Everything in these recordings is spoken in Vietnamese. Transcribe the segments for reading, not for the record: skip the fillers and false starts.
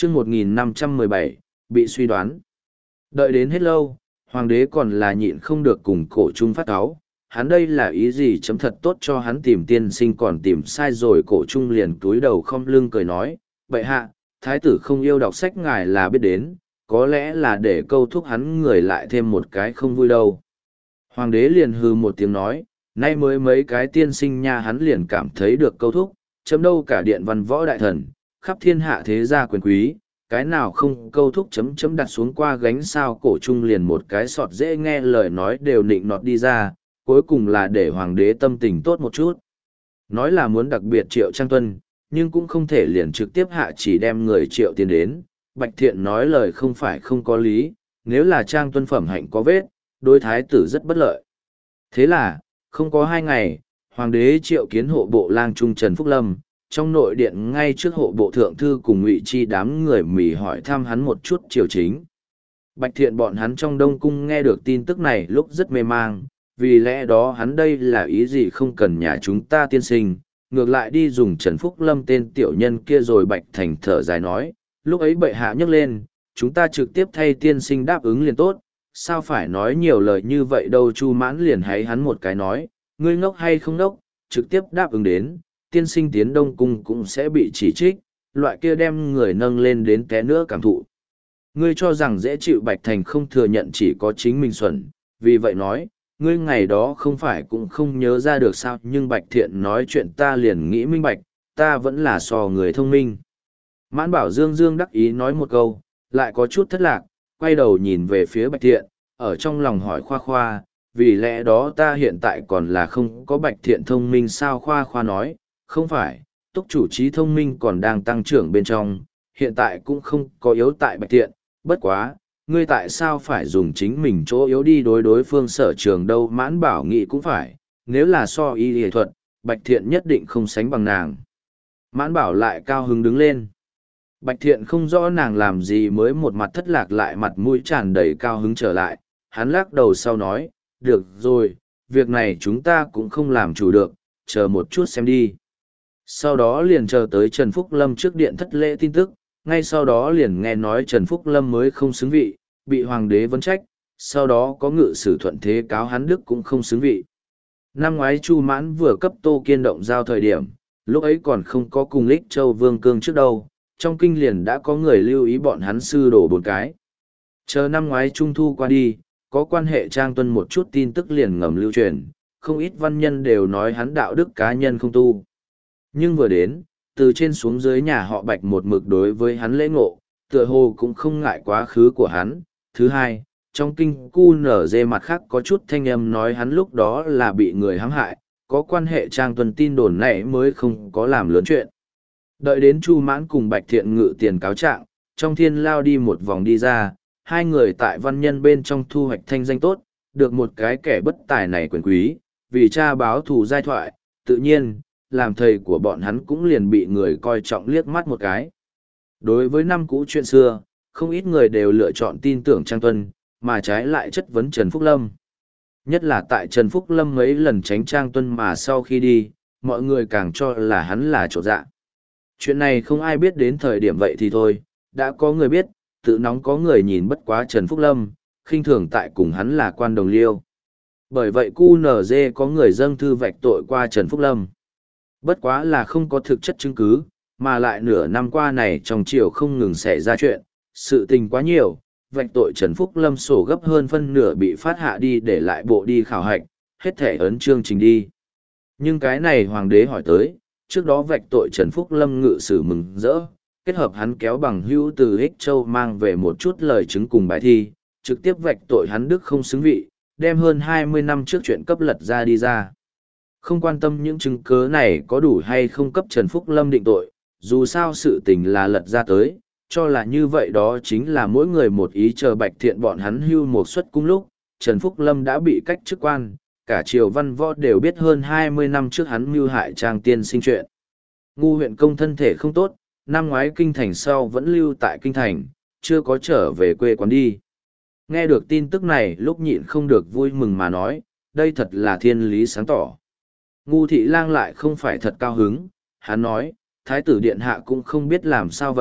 chương 1517, bị suy đoán. Đợi đến hết lâu, hoàng đế còn là nhịn không được cùng cổ trung phát cáu. Hắn đây là ý gì chấm thật tốt cho hắn tìm tiên sinh còn tìm sai rồi. Cổ trung liền cúi đầu không lưng cười nói, bệ hạ, thái tử không yêu đọc sách ngài là biết đến, có lẽ là để câu thúc hắn người lại thêm một cái không vui đâu. Hoàng đế liền hừ một tiếng nói, nay mới mấy cái tiên sinh nha, hắn liền cảm thấy được câu thúc, chấm đâu cả điện văn võ đại thần, khắp thiên hạ thế gia quyền quý, cái nào không câu thúc chấm chấm đặt xuống qua gánh sao. Cổ trung liền một cái sọt dễ nghe lời nói đều nịnh nọt đi ra, cuối cùng là để hoàng đế tâm tình tốt một chút. Nói là muốn đặc biệt triệu Trang Tuân, nhưng cũng không thể liền trực tiếp hạ chỉ đem người triệu tiền đến. Bạch Thiện nói lời không phải không có lý, nếu là Trang Tuân phẩm hạnh có vết, đối thái tử rất bất lợi. Thế là, không có 2 ngày, hoàng đế triệu kiến hộ bộ lang trung Trần Phúc Lâm, trong nội điện ngay trước hộ bộ thượng thư cùng Ngụy Chi đám người mỉ hỏi thăm hắn một chút triều chính. Bạch Thiện bọn hắn trong Đông Cung nghe được tin tức này lúc rất mê mang, vì lẽ đó hắn đây là ý gì không cần nhà chúng ta tiên sinh, ngược lại đi dùng Trần Phúc Lâm tên tiểu nhân kia rồi. Bạch Thành thở dài nói, lúc ấy bệ hạ nhấc lên, chúng ta trực tiếp thay tiên sinh đáp ứng liền tốt, sao phải nói nhiều lời như vậy đâu. Chu Mãn liền hay hắn một cái nói, ngươi ngốc hay không ngốc, trực tiếp đáp ứng đến, tiên sinh tiến Đông Cung cũng sẽ bị chỉ trích, loại kia đem người nâng lên đến té nữa cảm thụ. Ngươi cho rằng dễ chịu. Bạch Thành không thừa nhận chỉ có chính mình xuẩn, vì vậy nói, ngươi ngày đó không phải cũng không nhớ ra được sao. Nhưng Bạch Thiện nói chuyện ta liền nghĩ minh bạch, ta vẫn là so người thông minh. Mãn Bảo Dương Dương đắc ý nói một câu, lại có chút thất lạc, quay đầu nhìn về phía Bạch Thiện, ở trong lòng hỏi khoa khoa, vì lẽ đó ta hiện tại còn là không có Bạch Thiện thông minh sao. Khoa khoa nói, không phải, túc chủ trí thông minh còn đang tăng trưởng bên trong, hiện tại cũng không có yếu tại Bạch Thiện, bất quá, ngươi tại sao phải dùng chính mình chỗ yếu đi đối phương sở trường đâu. Mãn Bảo nghĩ cũng phải, nếu là so y y thuật, Bạch Thiện nhất định không sánh bằng nàng. Mãn Bảo lại cao hứng đứng lên. Bạch Thiện không rõ nàng làm gì mới một mặt thất lạc lại mặt mũi tràn đầy cao hứng trở lại, hắn lắc đầu sau nói, được rồi, việc này chúng ta cũng không làm chủ được, chờ một chút xem đi. Sau đó liền chờ tới Trần Phúc Lâm trước điện thất lễ tin tức, ngay sau đó liền nghe nói Trần Phúc Lâm mới không xứng vị, bị hoàng đế vấn trách, sau đó có ngự sử thuận thế cáo hắn đức cũng không xứng vị. Năm ngoái Chu Mãn vừa cấp Tô Kiên động giao thời điểm, lúc ấy còn không có cùng Lích Châu Vương Cương trước đâu, trong kinh liền đã có người lưu ý bọn hắn sư đổ 4 cái. Chờ năm ngoái Trung Thu qua đi, có quan hệ Trang Tuân một chút tin tức liền ngầm lưu truyền, không ít văn nhân đều nói hắn đạo đức cá nhân không tu. Nhưng vừa đến, từ trên xuống dưới nhà họ Bạch một mực đối với hắn lễ ngộ, tựa hồ cũng không ngại quá khứ của hắn. Thứ hai, trong kinh cu nở dê mặt khác có chút thanh âm nói hắn lúc đó là bị người hãm hại, có quan hệ Trang Tuân tin đồn này mới không có làm lớn chuyện. Đợi đến Chu Mãn cùng Bạch Thiện ngự tiền cáo trạng, trong thiên lao đi một vòng đi ra, hai người tại văn nhân bên trong thu hoạch thanh danh tốt, được một cái kẻ bất tài này quyền quý, vì cha báo thù giai thoại, tự nhiên, làm thầy của bọn hắn cũng liền bị người coi trọng liếc mắt một cái. Đối với năm cũ chuyện xưa, không ít người đều lựa chọn tin tưởng Trang Tuân, mà trái lại chất vấn Trần Phúc Lâm. Nhất là tại Trần Phúc Lâm mấy lần tránh Trang Tuân mà sau khi đi, mọi người càng cho là hắn là chỗ dạ. Chuyện này không ai biết đến thời điểm vậy thì thôi, đã có người biết, tự nóng có người nhìn bất quá Trần Phúc Lâm, khinh thường tại cùng hắn là quan đồng liêu. Bởi vậy QNZ có người dâng thư vạch tội qua Trần Phúc Lâm. Bất quá là không có thực chất chứng cứ, mà lại nửa năm qua này trong triều không ngừng xảy ra chuyện, sự tình quá nhiều, vạch tội Trần Phúc Lâm sổ gấp hơn phân nửa bị phát hạ đi để lại bộ đi khảo hạch, hết thể ấn chương trình đi. Nhưng cái này hoàng đế hỏi tới, trước đó vạch tội Trần Phúc Lâm ngự sử mừng rỡ, kết hợp hắn kéo bằng hữu từ Ích Châu mang về một chút lời chứng cùng bài thi, trực tiếp vạch tội hắn đức không xứng vị, đem hơn 20 năm trước chuyện cấp lật ra đi ra. Không quan tâm những chứng cớ này có đủ hay không cấp Trần Phúc Lâm định tội, dù sao sự tình là lật ra tới, cho là như vậy đó chính là mỗi người một ý chờ Bạch Thiện bọn hắn hưu một suất cung lúc, Trần Phúc Lâm đã bị cách chức quan, cả triều văn võ đều biết hơn 20 năm trước hắn mưu hại Trang tiên sinh chuyện. Ngu huyện công thân thể không tốt, năm ngoái kinh thành sau vẫn lưu tại kinh thành, chưa có trở về quê quán đi. Nghe được tin tức này lúc nhịn không được vui mừng mà nói, đây thật là thiên lý sáng tỏ. Ngu thị lang lại không phải thật cao hứng, hắn nói, thái tử điện hạ cũng không biết làm sao vậy,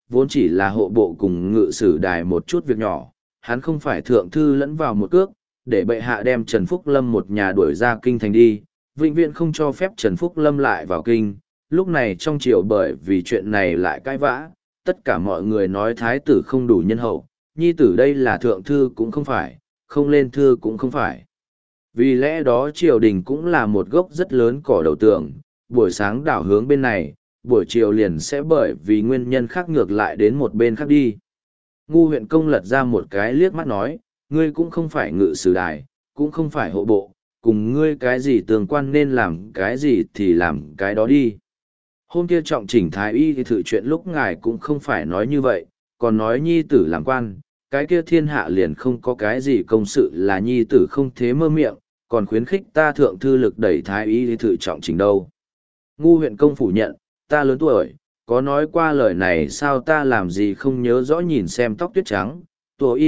vốn chỉ là hộ bộ cùng ngự sử đài một chút việc nhỏ, hắn không phải thượng thư lẫn vào một cước, để bệ hạ đem Trần Phúc Lâm một nhà đuổi ra kinh thành đi, vĩnh viễn không cho phép Trần Phúc Lâm lại vào kinh. Lúc này trong triều bởi vì chuyện này lại cãi vã, tất cả mọi người nói thái tử không đủ nhân hậu, nhi tử đây là thượng thư cũng không phải, không lên thư cũng không phải. Vì lẽ đó triều đình cũng là một gốc rất lớn cỏ đầu tường, buổi sáng đảo hướng bên này, buổi chiều liền sẽ bởi vì nguyên nhân khác ngược lại đến một bên khác đi. Ngu huyện công lật ra một cái liếc mắt nói, ngươi cũng không phải ngự sử đài, cũng không phải hộ bộ, cùng ngươi cái gì tương quan nên làm cái gì thì làm cái đó đi. Hôm kia trọng chỉnh thái y thì thử chuyện lúc ngài cũng không phải nói như vậy, còn nói nhi tử làm quan, cái kia thiên hạ liền không có cái gì công sự là nhi tử không thế mơ miệng, còn khuyến khích ta thượng thư lực đẩy thái y thì thử trọng chỉnh đâu. Ngu huyện công phủ nhận, ta lớn tuổi, có nói qua lời này sao ta làm gì không nhớ rõ, nhìn xem tóc tuyết trắng, tuổi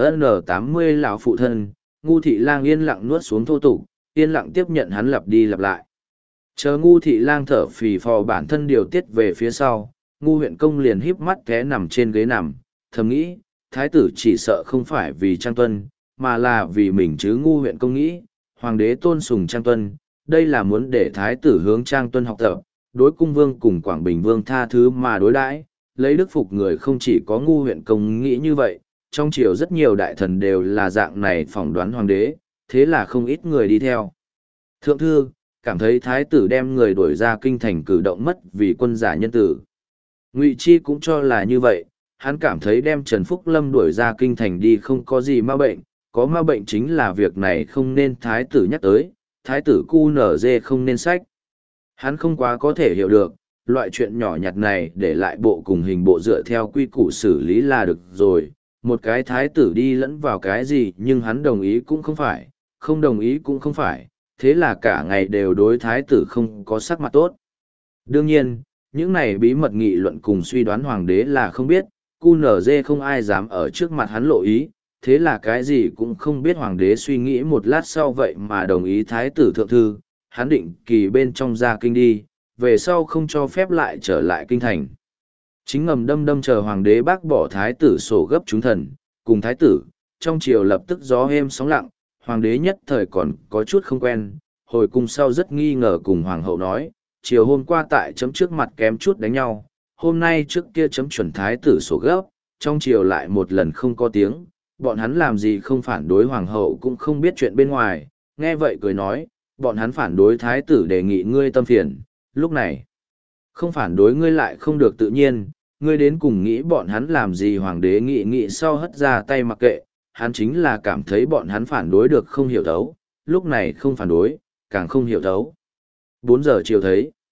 IGN80 lão phụ thân, Ngu thị lang yên lặng nuốt xuống thô tục, yên lặng tiếp nhận hắn lặp đi lặp lại. Chờ Ngu thị lang thở phì phò bản thân điều tiết về phía sau, Ngu huyện công liền híp mắt té nằm trên ghế nằm, thầm nghĩ, thái tử chỉ sợ không phải vì Trang Tuân, mà là vì mình chứ. Ngu huyện công nghĩ, hoàng đế tôn sùng Trang Tuân, đây là muốn để thái tử hướng Trang Tuân học tập, đối cung vương cùng Quảng Bình vương tha thứ mà đối đãi, lấy đức phục người. Không chỉ có Ngu huyện công nghĩ như vậy, trong triều rất nhiều đại thần đều là dạng này phỏng đoán hoàng đế, thế là không ít người đi theo. Thượng thư, cảm thấy thái tử đem người đuổi ra kinh thành cử động mất vì quân giả nhân tử. Ngụy Chi cũng cho là như vậy, hắn cảm thấy đem Trần Phúc Lâm đuổi ra kinh thành đi không có gì ma bệnh, có ma bệnh chính là việc này không nên thái tử nhắc tới, thái tử QNZ không nên sách. Hắn không quá có thể hiểu được, loại chuyện nhỏ nhặt này để lại bộ cùng hình bộ dựa theo quy củ xử lý là được rồi, một cái thái tử đi lẫn vào cái gì nhưng hắn đồng ý cũng không phải, không đồng ý cũng không phải, thế là cả ngày đều đối thái tử không có sắc mặt tốt. Đương nhiên, những này bí mật nghị luận cùng suy đoán hoàng đế là không biết, QNZ không ai dám ở trước mặt hắn lộ ý, thế là cái gì cũng không biết. Hoàng đế suy nghĩ một lát sau vậy mà đồng ý thái tử thượng thư, hắn định kỳ bên trong ra kinh đi, về sau không cho phép lại trở lại kinh thành. Chính ngầm đâm đâm chờ hoàng đế bác bỏ thái tử sổ gấp chúng thần, cùng thái tử, trong triều lập tức gió êm sóng lặng, hoàng đế nhất thời còn có chút không quen, hồi cung sau rất nghi ngờ cùng hoàng hậu nói, chiều hôm qua tại chấm trước mặt kém chút đánh nhau, hôm nay trước kia chấm chuẩn thái tử sổ gấp, trong triều lại một lần không có tiếng, bọn hắn làm gì không phản đối. Hoàng hậu cũng không biết chuyện bên ngoài, nghe vậy cười nói, bọn hắn phản đối thái tử đề nghị ngươi tâm phiền, lúc này không phản đối ngươi lại không được tự nhiên, ngươi đến cùng nghĩ bọn hắn làm gì. Hoàng đế nghĩ sau hất ra tay mặc kệ, hắn chính là cảm thấy bọn hắn phản đối được không hiểu thấu, lúc này không phản đối, càng không hiểu thấu. 4 giờ chiều thấy.